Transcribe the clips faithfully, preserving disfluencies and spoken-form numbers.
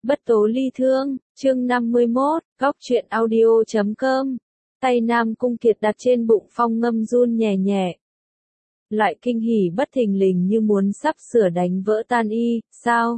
Bất tố ly thương, chương năm mươi mốt, góc truyện audio chấm com. Tay Nam Cung Kiệt đặt trên bụng Phong Ngâm run nhẹ nhẹ. Loại kinh hỉ bất thình lình như muốn sắp sửa đánh vỡ tan y, sao?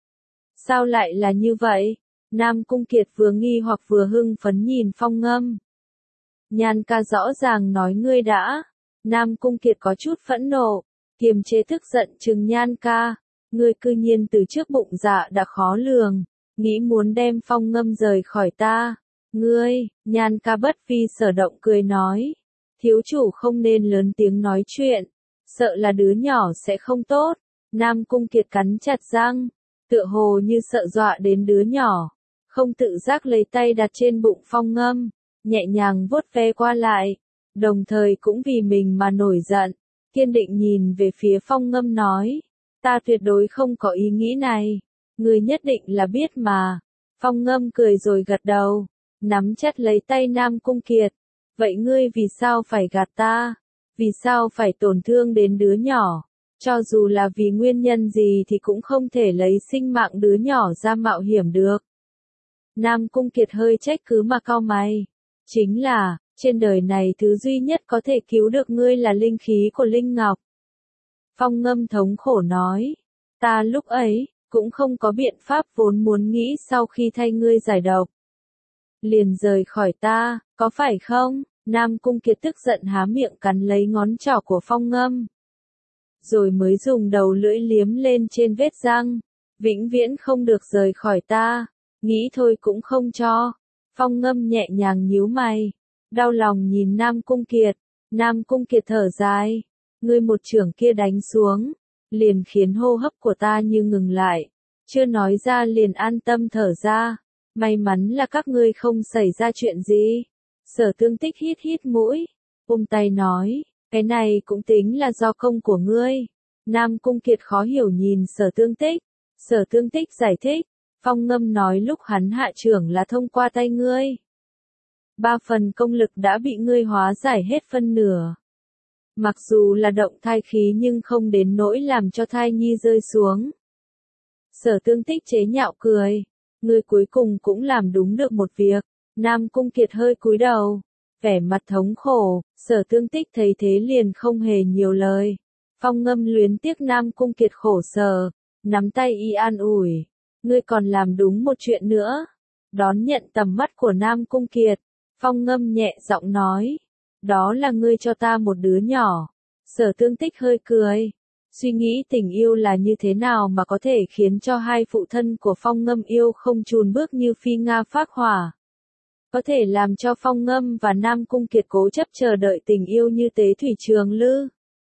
Sao lại là như vậy? Nam Cung Kiệt vừa nghi hoặc vừa hưng phấn nhìn Phong Ngâm. Nhan ca rõ ràng nói ngươi đã. Nam Cung Kiệt có chút phẫn nộ, kiềm chế tức giận trừng Nhan ca. Ngươi cư nhiên từ trước bụng dạ đã khó lường, nghĩ muốn đem Phong Ngâm rời khỏi ta. Ngươi, Nhan ca bất vi sở động cười nói. Thiếu chủ không nên lớn tiếng nói chuyện, sợ là đứa nhỏ sẽ không tốt. Nam Cung Kiệt cắn chặt răng, tựa hồ như sợ dọa đến đứa nhỏ, không tự giác lấy tay đặt trên bụng Phong Ngâm, nhẹ nhàng vuốt ve qua lại, đồng thời cũng vì mình mà nổi giận, kiên định nhìn về phía Phong Ngâm nói. Ta tuyệt đối không có ý nghĩ này, ngươi nhất định là biết mà. Phong Ngâm cười rồi gật đầu, nắm chặt lấy tay Nam Cung Kiệt. Vậy ngươi vì sao phải gạt ta? Vì sao phải tổn thương đến đứa nhỏ? Cho dù là vì nguyên nhân gì thì cũng không thể lấy sinh mạng đứa nhỏ ra mạo hiểm được. Nam Cung Kiệt hơi trách cứ mà cau mày. Chính là, trên đời này thứ duy nhất có thể cứu được ngươi là linh khí của Linh Ngọc. Phong Ngâm thống khổ nói, ta lúc ấy, cũng không có biện pháp vốn muốn nghĩ sau khi thay ngươi giải độc. Liền rời khỏi ta, có phải không? Nam Cung Kiệt tức giận há miệng cắn lấy ngón trỏ của Phong Ngâm. Rồi mới dùng đầu lưỡi liếm lên trên vết răng. Vĩnh viễn không được rời khỏi ta, nghĩ thôi cũng không cho. Phong Ngâm nhẹ nhàng nhíu mày, đau lòng nhìn Nam Cung Kiệt. Nam Cung Kiệt thở dài. Ngươi một chưởng kia đánh xuống, liền khiến hô hấp của ta như ngừng lại, chưa nói ra liền an tâm thở ra. May mắn là các ngươi không xảy ra chuyện gì. Sở Tương Tích hít hít mũi, ôm tay nói, cái này cũng tính là do công của ngươi. Nam Cung Kiệt khó hiểu nhìn Sở Tương Tích. Sở Tương Tích giải thích, Phong Ngâm nói lúc hắn hạ chưởng là thông qua tay ngươi. Ba phần công lực đã bị ngươi hóa giải hết phân nửa. Mặc dù là động thai khí nhưng không đến nỗi làm cho thai nhi rơi xuống. Sở Tương Tích chế nhạo cười. Ngươi cuối cùng cũng làm đúng được một việc. Nam Cung Kiệt hơi cúi đầu, vẻ mặt thống khổ. Sở Tương Tích thấy thế liền không hề nhiều lời. Phong Ngâm luyến tiếc Nam Cung Kiệt khổ sở, nắm tay y an ủi. Ngươi còn làm đúng một chuyện nữa. Đón nhận tầm mắt của Nam Cung Kiệt, Phong Ngâm nhẹ giọng nói. Đó là ngươi cho ta một đứa nhỏ. Sở Tương Tích hơi cười. Suy nghĩ tình yêu là như thế nào mà có thể khiến cho hai phụ thân của Phong Ngâm yêu không chùn bước như phi Nga phác hỏa. Có thể làm cho Phong Ngâm và Nam Cung Kiệt cố chấp chờ đợi tình yêu như tế thủy trường lư.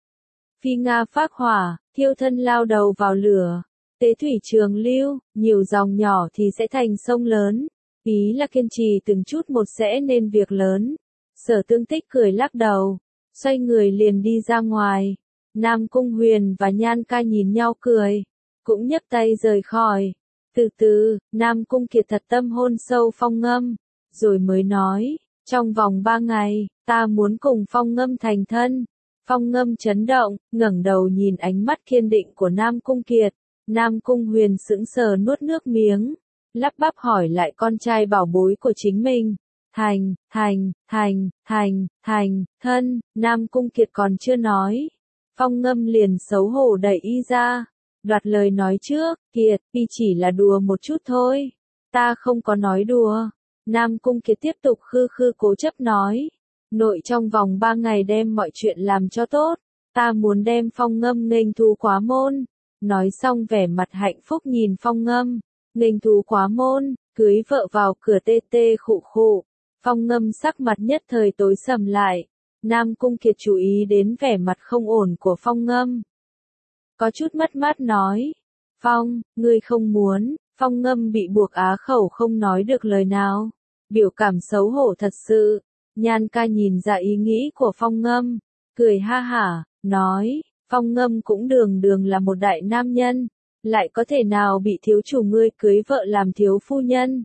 Phi Nga phác hỏa, thiêu thân lao đầu vào lửa. Tế thủy trường lưu, nhiều dòng nhỏ thì sẽ thành sông lớn. Ý là kiên trì từng chút một sẽ nên việc lớn. Sở Tương Tích cười lắc đầu, xoay người liền đi ra ngoài. Nam Cung Huyền và Nhan ca nhìn nhau cười, cũng nhấc tay rời khỏi. Từ từ, Nam Cung Kiệt thật tâm hôn sâu Phong Ngâm, rồi mới nói, trong vòng ba ngày, ta muốn cùng Phong Ngâm thành thân. Phong Ngâm chấn động, ngẩng đầu nhìn ánh mắt kiên định của Nam Cung Kiệt. Nam Cung Huyền sững sờ nuốt nước miếng, lắp bắp hỏi lại con trai bảo bối của chính mình. Thành, thành, thành, thành, thành, thân. Nam Cung Kiệt còn chưa nói, Phong Ngâm liền xấu hổ đẩy y ra, đoạt lời nói trước. Kiệt, y chỉ là đùa một chút thôi. Ta không có nói đùa. Nam Cung Kiệt tiếp tục khư khư cố chấp nói. Nội trong vòng ba ngày đem mọi chuyện làm cho tốt. Ta muốn đem Phong Ngâm nghênh thú quá môn. Nói xong vẻ mặt hạnh phúc nhìn Phong Ngâm. Nghênh thú quá môn, cưới vợ vào cửa tê tê khụ khụ. Phong Ngâm sắc mặt nhất thời tối sầm lại. Nam Cung Kiệt chú ý đến vẻ mặt không ổn của Phong Ngâm. Có chút mất mát nói. Phong, ngươi không muốn. Phong Ngâm bị buộc á khẩu không nói được lời nào. Biểu cảm xấu hổ thật sự. Nhan ca nhìn ra ý nghĩ của Phong Ngâm, cười ha hả, nói. Phong Ngâm cũng đường đường là một đại nam nhân, lại có thể nào bị thiếu chủ ngươi cưới vợ làm thiếu phu nhân.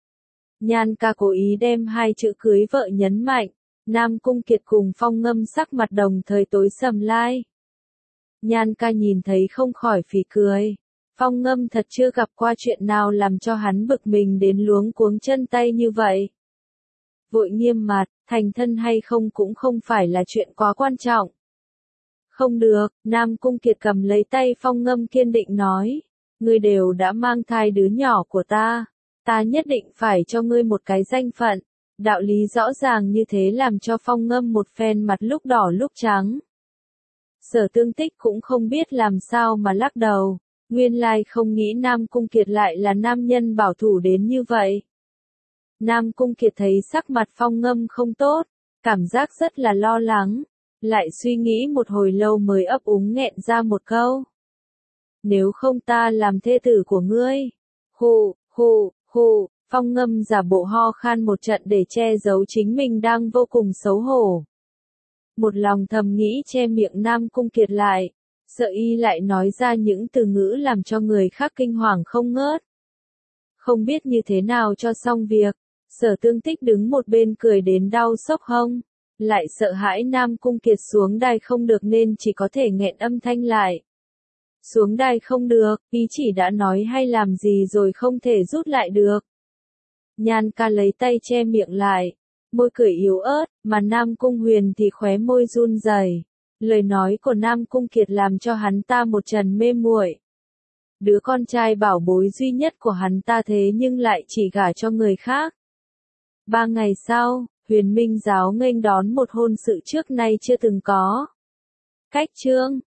Nhan ca cố ý đem hai chữ cưới vợ nhấn mạnh. Nam Cung Kiệt cùng Phong Ngâm sắc mặt đồng thời tối sầm lai. Nhan ca nhìn thấy không khỏi phì cười. Phong Ngâm thật chưa gặp qua chuyện nào làm cho hắn bực mình đến luống cuống chân tay như vậy. Vội nghiêm mặt, thành thân hay không cũng không phải là chuyện quá quan trọng. Không được, Nam Cung Kiệt cầm lấy tay Phong Ngâm kiên định nói. Ngươi đều đã mang thai đứa nhỏ của ta. Ta nhất định phải cho ngươi một cái danh phận. Đạo lý rõ ràng như thế làm cho Phong Ngâm một phen mặt lúc đỏ lúc trắng. Sở Tương Tích cũng không biết làm sao mà lắc đầu. Nguyên lai không nghĩ Nam Cung Kiệt lại là nam nhân bảo thủ đến như vậy. Nam Cung Kiệt thấy sắc mặt Phong Ngâm không tốt, cảm giác rất là lo lắng, lại suy nghĩ một hồi lâu mới ấp úng nghẹn ra một câu. Nếu không ta làm thê tử của ngươi. Hù, hù, hù, Phong Ngâm giả bộ ho khan một trận để che giấu chính mình đang vô cùng xấu hổ. Một lòng thầm nghĩ che miệng Nam Cung Kiệt lại, sợ y lại nói ra những từ ngữ làm cho người khác kinh hoàng không ngớt. Không biết như thế nào cho xong việc, Sở Tương Tích đứng một bên cười đến đau xốc hông, lại sợ hãi Nam Cung Kiệt xuống đài không được nên chỉ có thể nghẹn âm thanh lại. Xuống đài không được, ý chỉ đã nói hay làm gì rồi không thể rút lại được. Nhan ca lấy tay che miệng lại, môi cười yếu ớt, mà Nam Cung Huyền thì khóe môi run rẩy. Lời nói của Nam Cung Kiệt làm cho hắn ta một trần mê muội. Đứa con trai bảo bối duy nhất của hắn ta thế nhưng lại chỉ gả cho người khác. Ba ngày sau, Huyền Minh Giáo nghênh đón một hôn sự trước nay chưa từng có. Cách chương